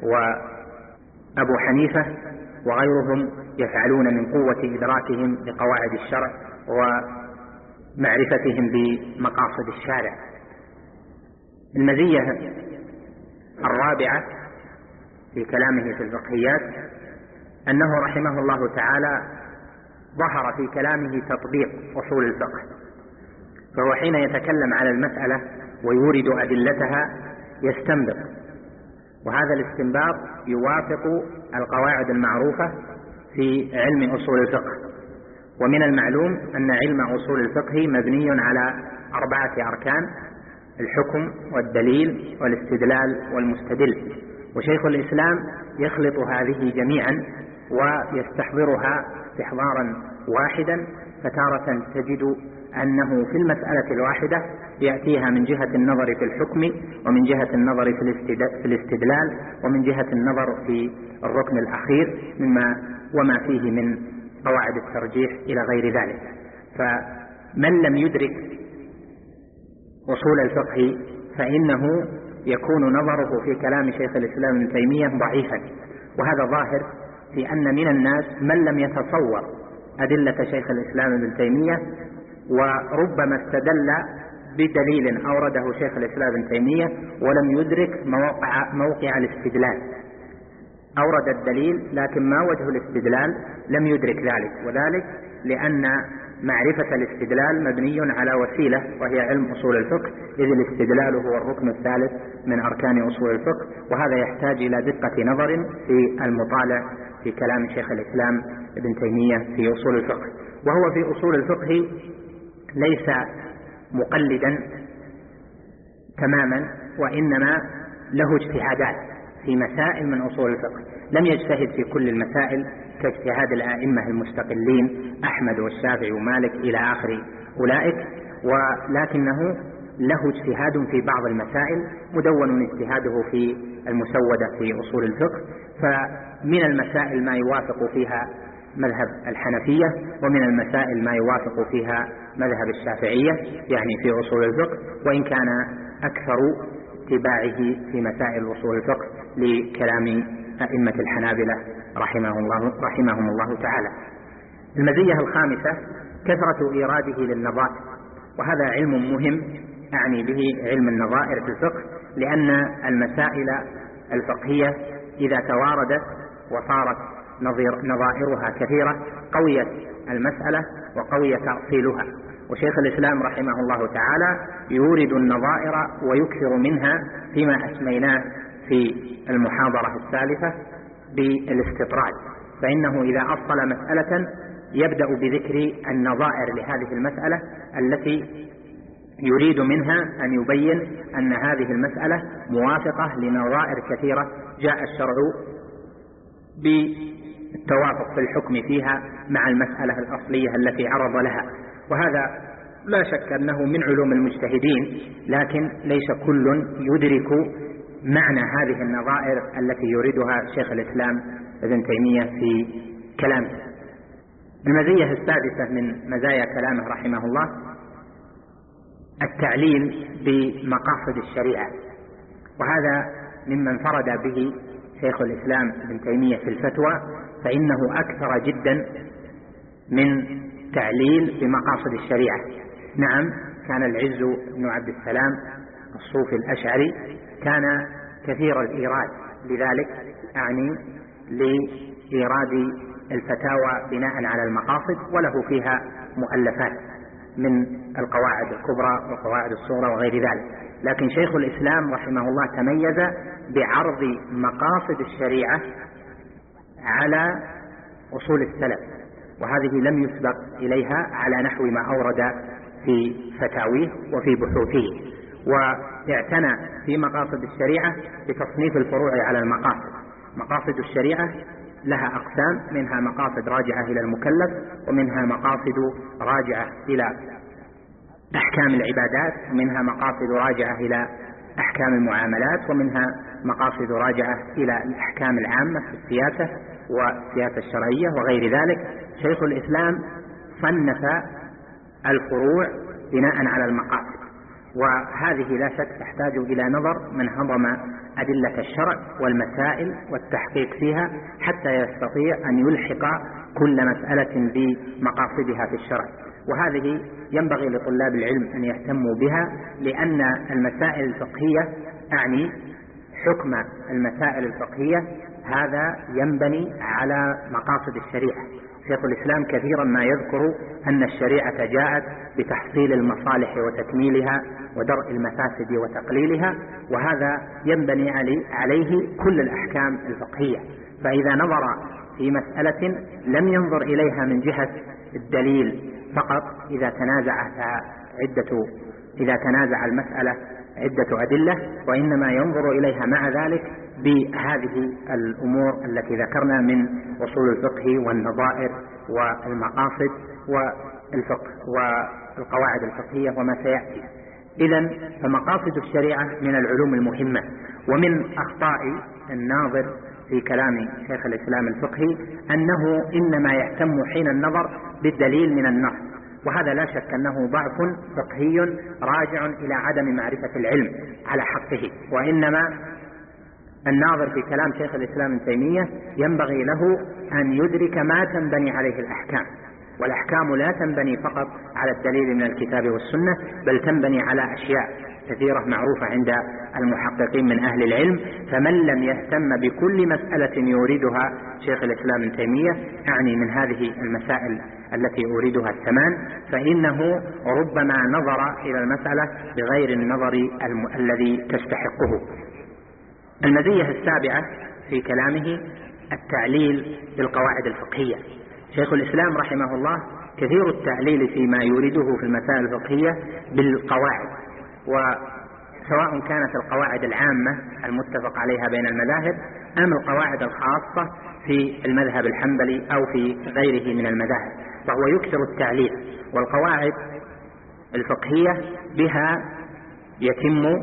وأبو حنيفة وغيرهم يفعلون من قوة إدراكهم لقواعد الشرع ومعرفتهم بمقاصد الشارع. المزية الرابعة في كلامه في الفقهيات أنه رحمه الله تعالى ظهر في كلامه تطبيق أصول الفقه، فهو حين يتكلم على المسألة ويورد أدلتها يستنبط، وهذا الاستنباط يوافق القواعد المعروفة في علم أصول الفقه. ومن المعلوم أن علم أصول الفقه مبني على 4 أركان: الحكم والدليل والاستدلال والمستدل. وشيخ الإسلام يخلط هذه جميعا ويستحضرها استحضارا واحدا، فتارة تجد أنه في المسألة الواحدة يأتيها من جهة النظر في الحكم، ومن جهة النظر في الاستدلال، ومن جهة النظر في الركن الأخير وما فيه من قواعد الترجيح إلى غير ذلك. فمن لم يدرك أصول الفقه فإنه يكون نظره في كلام شيخ الإسلام ابن تيمية ضعيفا، وهذا ظاهر في أن من الناس من لم يتصور أدلة شيخ الإسلام ابن تيمية، وربما استدل بدليل أورده شيخ الإسلام ابن تيمية ولم يدرك موقع الاستدلال. أورد الدليل لكن ما وجه الاستدلال لم يدرك ذلك، وذلك لأن معرفة الاستدلال مبني على وسيلة وهي علم أصول الفقه، إذ الاستدلال هو الركن الثالث من أركان أصول الفقه، وهذا يحتاج إلى دقة نظر في المطالع في كلام شيخ الإسلام ابن تيمية في أصول الفقه. وهو في أصول الفقه ليس مقلدا تماما، وإنما له اجتهادات في مسائل من أصول الفقه، لم يجتهد في كل المسائل كاجتهاد الآئمة المستقلين أحمد والشافعي ومالك إلى آخر أولئك، ولكنه له اجتهاد في بعض المسائل مدون اجتهاده في المسودة في أصول الفقه. فمن المسائل ما يوافق فيها مذهب الحنفية، ومن المسائل ما يوافق فيها مذهب الشافعية يعني في أصول الفقه، وإن كان أكثر اتباعه في مسائل أصول الفقه لكلام أئمة الحنابلة رحمهم الله تعالى. المزية الخامسة كثرة إيراده للنظائر، وهذا علم مهم أعني به علم النظائر في الفقه، لأن المسائل الفقهية إذا تواردت وصارت نظائرها كثيرة قويت المسألة وقوي تأصيلها. وشيخ الإسلام رحمه الله تعالى يورد النظائر ويكثر منها فيما أسميناه في المحاضرة الثالثة بالاستطراد، فإنه إذا أصل مسألة يبدأ بذكر النظائر لهذه المسألة التي يريد منها أن يبين أن هذه المسألة موافقة لنظائر كثيرة جاء الشرع بالتوافق في الحكم فيها مع المسألة الأصلية التي عرض لها. وهذا لا شك أنه من علوم المجتهدين، لكن ليس كل يدرك معنى هذه النظائر التي يريدها شيخ الإسلام ابن تيمية في كلامه. المزية السادسة من مزايا كلامه رحمه الله التعليل بمقاصد الشريعة، وهذا مما انفرد به شيخ الإسلام ابن تيمية في الفتوى، فإنه أكثر جدا من تعليل بمقاصد الشريعة. نعم، كان العز بن عبد السلام الصوفي الأشعري كان كثير الإيراد، لذلك أعني لإيراد الفتاوى بناء على المقاصد، وله فيها مؤلفات من القواعد الكبرى والقواعد الصغرى وغير ذلك. لكن شيخ الإسلام رحمه الله تميز بعرض مقاصد الشريعة على أصول السلف، وهذه لم يسبق إليها على نحو ما أورد في فتاويه وفي بحوثه. واعتنى في مقاصد الشريعة بتصنيف الفروع على المقاصد. مقاصد الشريعة لها أقسام، منها مقاصد راجعة إلى المكلف، ومنها مقاصد راجعة إلى أحكام العبادات، ومنها مقاصد راجعة إلى أحكام المعاملات، ومنها مقاصد راجعة إلى الأحكام العامة في السياسة والسياسة الشرعية وغير ذلك. شيخ الإسلام صنف الفروع بناء على المقاصد، وهذه لا شك تحتاج إلى نظر من هضم أدلة الشرع والمسائل والتحقيق فيها حتى يستطيع أن يلحق كل مسألة بمقاصدها في الشرع. وهذه ينبغي لطلاب العلم أن يهتموا بها، لأن المسائل الفقهية أعني حكم المسائل الفقهية هذا ينبني على مقاصد الشريعة. شيخ الإسلام كثيرا ما يذكر أن الشريعة جاءت بتحصيل المصالح وتكميلها ودرء المفاسد وتقليلها، وهذا ينبني عليه كل الأحكام الفقهية. فإذا نظر في مسألة لم ينظر إليها من جهة الدليل فقط إذا تنازع المسألة عدة أدلة، وإنما ينظر إليها مع ذلك بهذه الأمور التي ذكرنا من أصول الفقه والنظائر والمقاصد والفقه والقواعد الفقهية وما سيأتي. إذن فمقاصد الشريعة من العلوم المهمة. ومن أخطاء الناظر في كلام شيخ الإسلام الفقهي أنه إنما يهتم حين النظر بالدليل من النص، وهذا لا شك أنه ضعف فقهي راجع إلى عدم معرفة العلم على حقه. وإنما الناظر في كلام شيخ الإسلام ابن تيمية ينبغي له أن يدرك ما تنبني عليه الأحكام، والأحكام لا تنبني فقط على الدليل من الكتاب والسنة، بل تنبني على أشياء كثيرة معروفة عند المحققين من أهل العلم. فمن لم يهتم بكل مسألة يريدها شيخ الإسلام ابن تيمية، أعني من هذه المسائل التي أريدها الثمان، فإنه ربما نظر إلى المسألة بغير النظر الذي تستحقه. المزية السابعة في كلامه التعليل بالقواعد الفقهية. شيخ الإسلام رحمه الله كثير التعليل فيما يريده في المسائل الفقهية بالقواعد، وسواء كانت القواعد العامة المتفق عليها بين المذاهب أم القواعد الخاصة في المذهب الحنبلي أو في غيره من المذاهب، فهو يكثر التعليل. والقواعد الفقهية بها يتم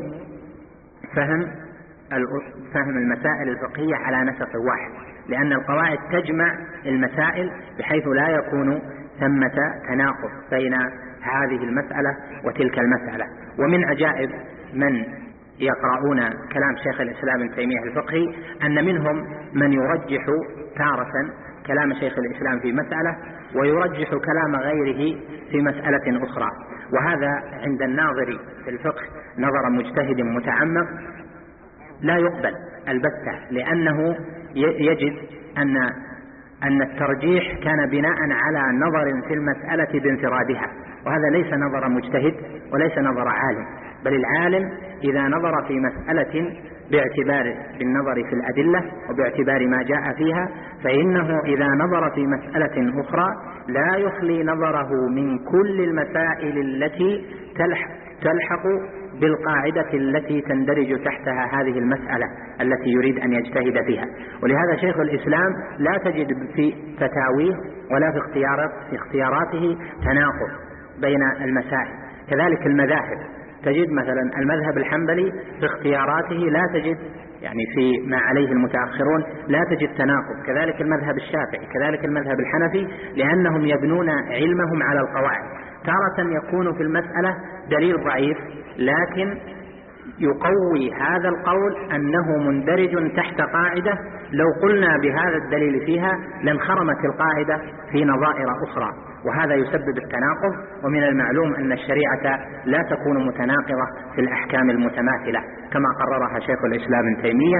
فهم المسائل الفقهية على نسق واحد، لأن القواعد تجمع المسائل بحيث لا يكون ثمة تناقض بين هذه المسألة وتلك المسألة. ومن عجائب من يقرؤون كلام شيخ الإسلام ابن تيمية الفقهي أن منهم من يرجح تارة كلام شيخ الإسلام في مسألة ويرجح كلام غيره في مسألة أخرى، وهذا عند الناظر في الفقه نظر مجتهد متعمق لا يقبل البتة، لأنه يجد أن الترجيح كان بناء على نظر في المسألة بانفرادها، وهذا ليس نظر مجتهد وليس نظر عالم، بل العالم إذا نظر في مسألة بالنظر في الأدلة وباعتبار ما جاء فيها، فإنه إذا نظر في مسألة أخرى لا يخلي نظره من كل المسائل التي تلحق بالقاعدة التي تندرج تحتها هذه المسألة التي يريد أن يجتهد فيها. ولهذا شيخ الإسلام لا تجد في فتاويه ولا في اختياراته تناقض بين المسائل. كذلك المذاهب، تجد مثلا المذهب الحنبلي في اختياراته لا تجد، يعني في ما عليه المتأخرون لا تجد تناقض. كذلك المذهب الشافعي، كذلك المذهب الحنفي، لأنهم يبنون علمهم على القواعد. تارة يكون في المسألة دليل ضعيف لكن يقوي هذا القول أنه مندرج تحت قاعدة لو قلنا بهذا الدليل فيها لانخرمت القاعدة في نظائر أخرى، وهذا يسبب التناقض. ومن المعلوم أن الشريعة لا تكون متناقضة في الأحكام المتماثلة كما قررها شيخ الإسلام ابن تيمية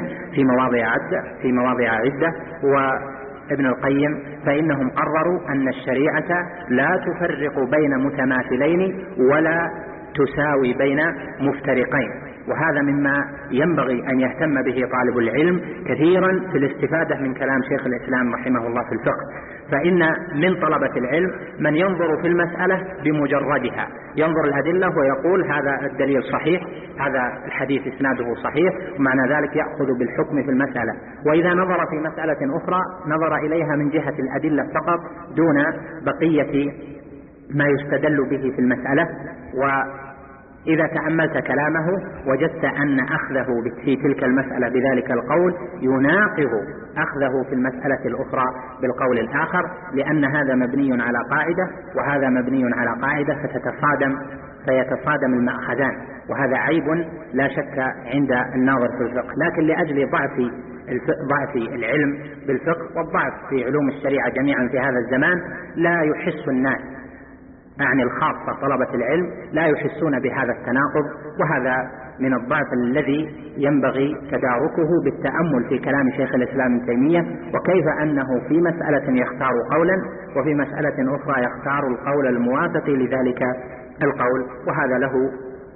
في مواضع عدة وابن القيم، فإنهم قرروا أن الشريعة لا تفرق بين متماثلين ولا تساوي بين مفترقين. وهذا مما ينبغي أن يهتم به طالب العلم كثيرا في الاستفادة من كلام شيخ الإسلام رحمه الله في الفقه. فإن من طلبة العلم من ينظر في المسألة بمجردها، ينظر الأدلة ويقول هذا الدليل صحيح، هذا الحديث إسناده صحيح، ومعنى ذلك يأخذ بالحكم في المسألة. وإذا نظر في مسألة أخرى نظر إليها من جهة الأدلة فقط دون بقية ما يستدل به في المسألة. وإذا تأملت كلامه وجدت أن أخذه في تلك المسألة بذلك القول يناقض أخذه في المسألة الأخرى بالقول الآخر، لأن هذا مبني على قاعدة وهذا مبني على قاعدة فيتصادم المأخذان، وهذا عيب لا شك عند الناظر في الفقه. لكن لأجل ضعف العلم بالفقه والضعف في علوم الشريعة جميعا في هذا الزمان لا يحس الناس، أعني الخاصة طلبة العلم، لا يحسون بهذا التناقض. وهذا من الضعف الذي ينبغي تداركه بالتأمل في كلام شيخ الإسلام ابن تيمية، وكيف أنه في مسألة يختار قولا وفي مسألة أخرى يختار القول الموافق لذلك القول، وهذا له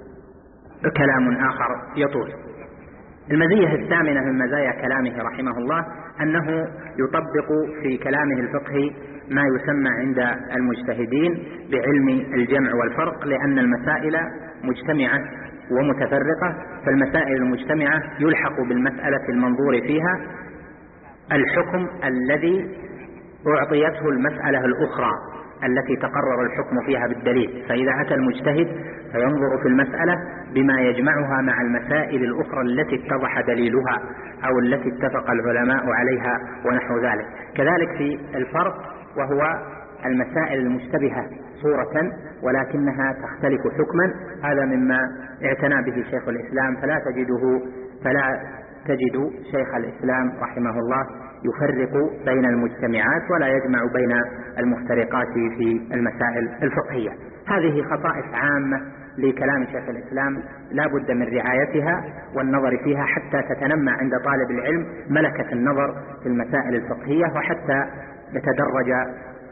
كلام آخر يطول. المزية الثامنة من مزايا كلامه رحمه الله أنه يطبق في كلامه الفقهي ما يسمى عند المجتهدين بعلم الجمع والفرق، لأن المسائل مجتمعة ومتفرقة، فالمسائل المجتمعة يلحق بالمسألة المنظور فيها الحكم الذي أعطيته المسألة الأخرى التي تقرر الحكم فيها بالدليل. فإذا أتى المجتهد فينظر في المسألة بما يجمعها مع المسائل الأخرى التي اتضح دليلها أو التي اتفق العلماء عليها ونحو ذلك. كذلك في الفرق، وهو المسائل المشتبهة صورة ولكنها تختلف حكما، هذا مما اعتنى به شيخ الإسلام، فلا تجد شيخ الإسلام رحمه الله يفرق بين المجتمعات ولا يجمع بين المفترقات في المسائل الفقهية. هذه خصائص عامة لكلام شيخ الإسلام لا بد من رعايتها والنظر فيها حتى تتنمى عند طالب العلم ملكة النظر في المسائل الفقهية، وحتى يتدرج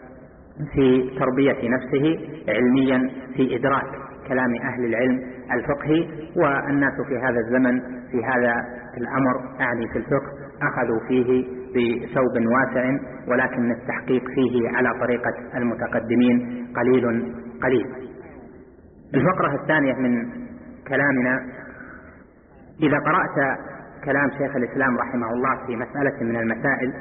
في تربية نفسه علميا في إدراك كلام أهل العلم الفقهي. والناس في هذا الزمن في هذا الأمر أعني في الفقه أخذوا فيه بثوب واسع، ولكن التحقيق فيه على طريقة المتقدمين قليل. الفقرة الثانية من كلامنا، إذا قرأت كلام شيخ الإسلام رحمه الله في مسألة من المسائل،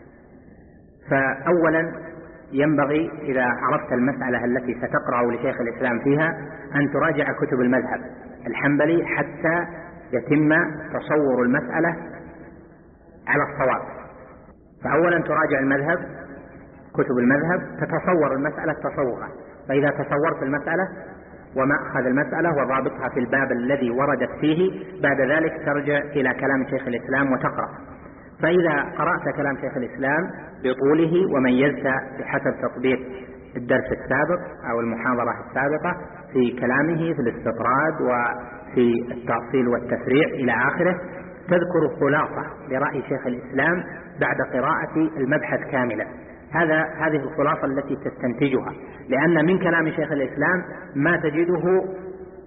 فأولا ينبغي إذا عرفت المسألة التي ستقرأ لشيخ الإسلام فيها أن تراجع كتب المذهب الحنبلي حتى يتم تصور المسألة على الصواب. فأولا تراجع المذهب، كتب المذهب، تتصور المسألة تصورها. فإذا تصورت المسألة ومأخذ المسألة وضابطها في الباب الذي وردت فيه، بعد ذلك ترجع إلى كلام شيخ الإسلام وتقرأ. فإذا قرأت كلام شيخ الإسلام بطوله وميزت بحسب تطبيق الدرس السابق أو المحاضرة السابقة في كلامه في الاستطراد وفي التأصيل والتفريع إلى آخره، تذكر خلاصة لرأي شيخ الإسلام بعد قراءة المبحث كاملا. هذه الخلاصة التي تستنتجها، لأن من كلام شيخ الإسلام ما تجده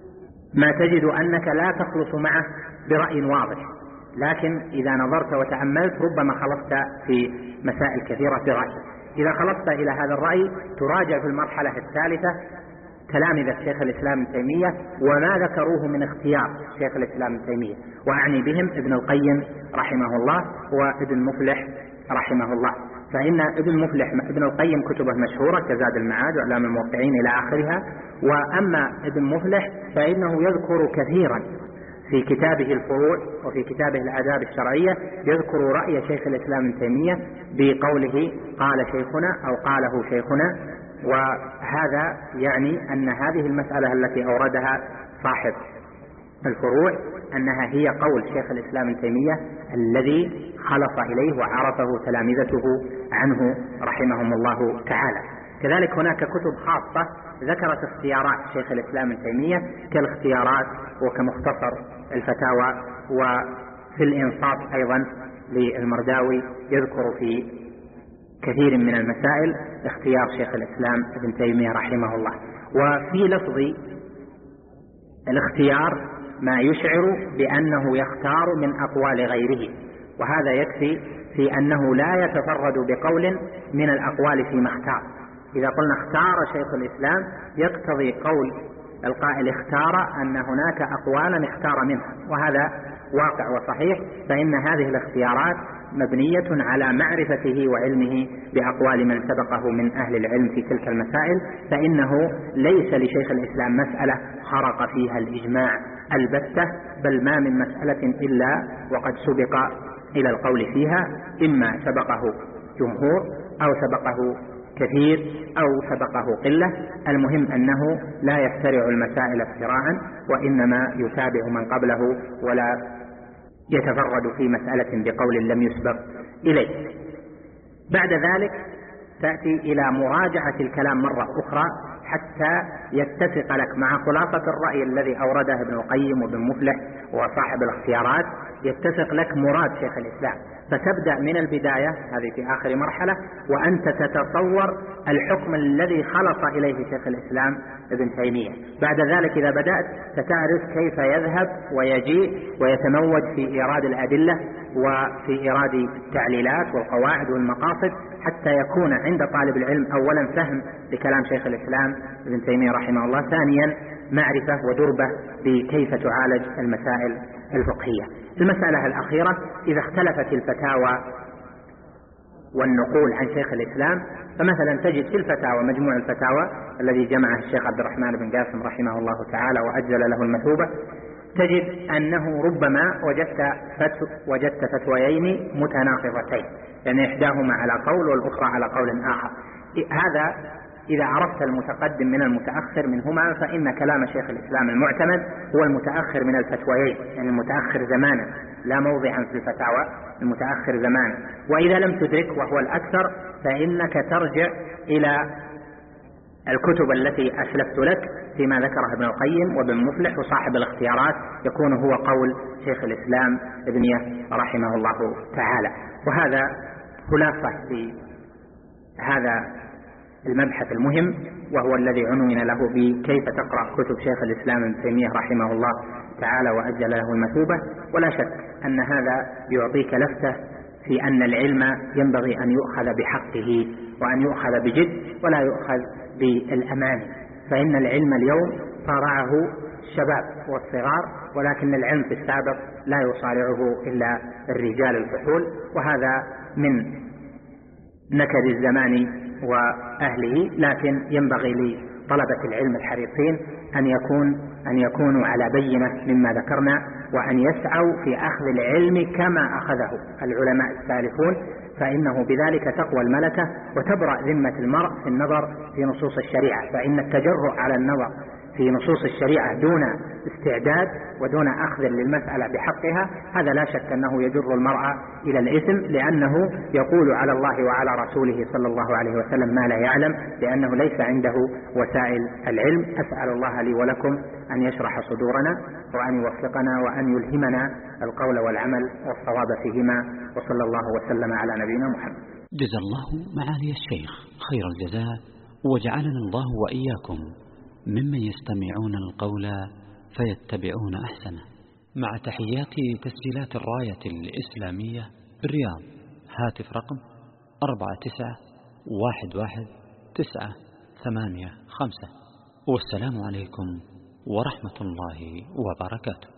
ما تجد أنك لا تخلص معه برأي واضح، لكن إذا نظرت وتأملت ربما خلصت في مسائل كثيرة برأي. إذا خلصت إلى هذا الرأي تراجع في المرحلة الثالثة تلامذة شيخ الإسلام ابن تيمية وما ذكروه من اختيار شيخ الإسلام ابن تيمية، وأعني بهم ابن القيم رحمه الله وابن مفلح رحمه الله. فإن ابن القيم كتبه مشهورة كزاد المعاد وإعلام الموقعين إلى آخرها، وأما ابن مفلح فإنه يذكر كثيرا في كتابه الفروع وفي كتابه الآداب الشرعية يذكر رأي شيخ الإسلام ابن تيمية بقوله قال شيخنا أو قاله شيخنا، وهذا يعني أن هذه المسألة التي أوردها صاحب الفروع أنها هي قول شيخ الإسلام ابن تيمية الذي خلص إليه وعرفه تلامذته عنه رحمهم الله تعالى. كذلك هناك كتب خاصة ذكرت اختيارات شيخ الإسلام ابن تيمية كالاختيارات وكمختصر الفتاوى، وفي الإنصاف أيضا للمرداوي يذكر في كثير من المسائل اختيار شيخ الإسلام ابن تيمية رحمه الله. وفي لفظ الاختيار ما يشعر بأنه يختار من أقوال غيره، وهذا يكفي في أنه لا يتفرد بقول من الأقوال فيما اختار. إذا قلنا اختار شيخ الإسلام يقتضي قول القائل اختار أن هناك أقوالا اختار منها، وهذا واقع وصحيح، فإن هذه الاختيارات مبنية على معرفته وعلمه بأقوال من سبقه من أهل العلم في تلك المسائل، فإنه ليس لشيخ الإسلام مسألة خرق فيها الإجماع البتة، بل ما من مسألة إلا وقد سبق إلى القول فيها، إما سبقه جمهور أو سبقه كثير أو سبقه قلة. المهم أنه لا يفترع المسائل افتراعا، وإنما يتابع من قبله ولا يتفرد في مسألة بقول لم يسبق إليه. بعد ذلك تأتي إلى مراجعة الكلام مرة أخرى حتى يتفق لك مع خلاصة الرأي الذي أورده ابن القيم وابن مفلح وصاحب الاختيارات، يتفق لك مراد شيخ الإسلام، فتبدأ من البداية، هذه في آخر مرحلة، وأنت تتصور الحكم الذي خلص إليه شيخ الإسلام ابن تيمية. بعد ذلك إذا بدأت ستعرف كيف يذهب ويجيء ويتموج في إيراد الأدلة وفي إيراد التعليلات والقواعد والمقاصد، حتى يكون عند طالب العلم أولا فهم لكلام شيخ الإسلام ابن تيمية رحمه الله، ثانيا معرفة ودربة بكيف تعالج المسائل الفقهية. المسألة الأخيرة، إذا اختلفت الفتاوى والنقول عن شيخ الإسلام، فمثلا تجد في الفتاوى مجموع الفتاوى الذي جمعه الشيخ عبد الرحمن بن قاسم رحمه الله تعالى وأجل له المثوبة، تجد أنه ربما وجدت فتويين متناقضتين، يعني إحداهما على قول والأخرى على قول آخر. هذا إذا عرفت المتقدم من المتأخر منهما، فإن كلام شيخ الإسلام المعتمد هو المتأخر من الفتويين، يعني المتأخر زمانا لا موضعا في الفتاوى، المتأخر زمانا. وإذا لم تدرك وهو الأكثر فإنك ترجع إلى الكتب التي أسلفت لك فيما ذكرها ابن القيم وابن مفلح وصاحب الاختيارات، يكون هو قول شيخ الإسلام ابن رحمه الله تعالى. وهذا خلاصة لهذا المبحث المهم، وهو الذي عنون له بكيف تقرأ كتب شيخ الإسلام ابن تيمية رحمه الله تعالى وأجل له المثوبة. ولا شك أن هذا يعطيك لفتة في أن العلم ينبغي أن يؤخذ بحقه وأن يؤخذ بجد ولا يؤخذ بالأماني، فإن العلم اليوم صارعه الشباب والصغار، ولكن العلم في السابق لا يصارعه إلا الرجال الفحول، وهذا من نكد الزمان وأهله. لكن ينبغي لطلبة العلم الحريصين أن يكونوا على بينة مما ذكرنا، وأن يسعوا في أخذ العلم كما أخذه العلماء السالفون، فإنه بذلك تقوى الملكة وتبرأ ذمة المرء في النظر في نصوص الشريعة. فإن التجرؤ على النظر في نصوص الشريعة دون استعداد ودون أخذ للمسألة بحقها، هذا لا شك أنه يجر المرء إلى الإثم، لأنه يقول على الله وعلى رسوله صلى الله عليه وسلم ما لا يعلم، لأنه ليس عنده وسائل العلم. أسأل الله لي ولكم أن يشرح صدورنا وأن يوفقنا وأن يلهمنا القول والعمل والصواب فيهما، وصلى الله وسلم على نبينا محمد. جزا الله معالي الشيخ خير الجزاء، وجعلنا الله وإياكم ممن يستمعون القول فيتبعون أحسنه. مع تحيات تسجيلات الراية الإسلامية بالرياض، هاتف رقم 49111985. والسلام عليكم ورحمة الله وبركاته.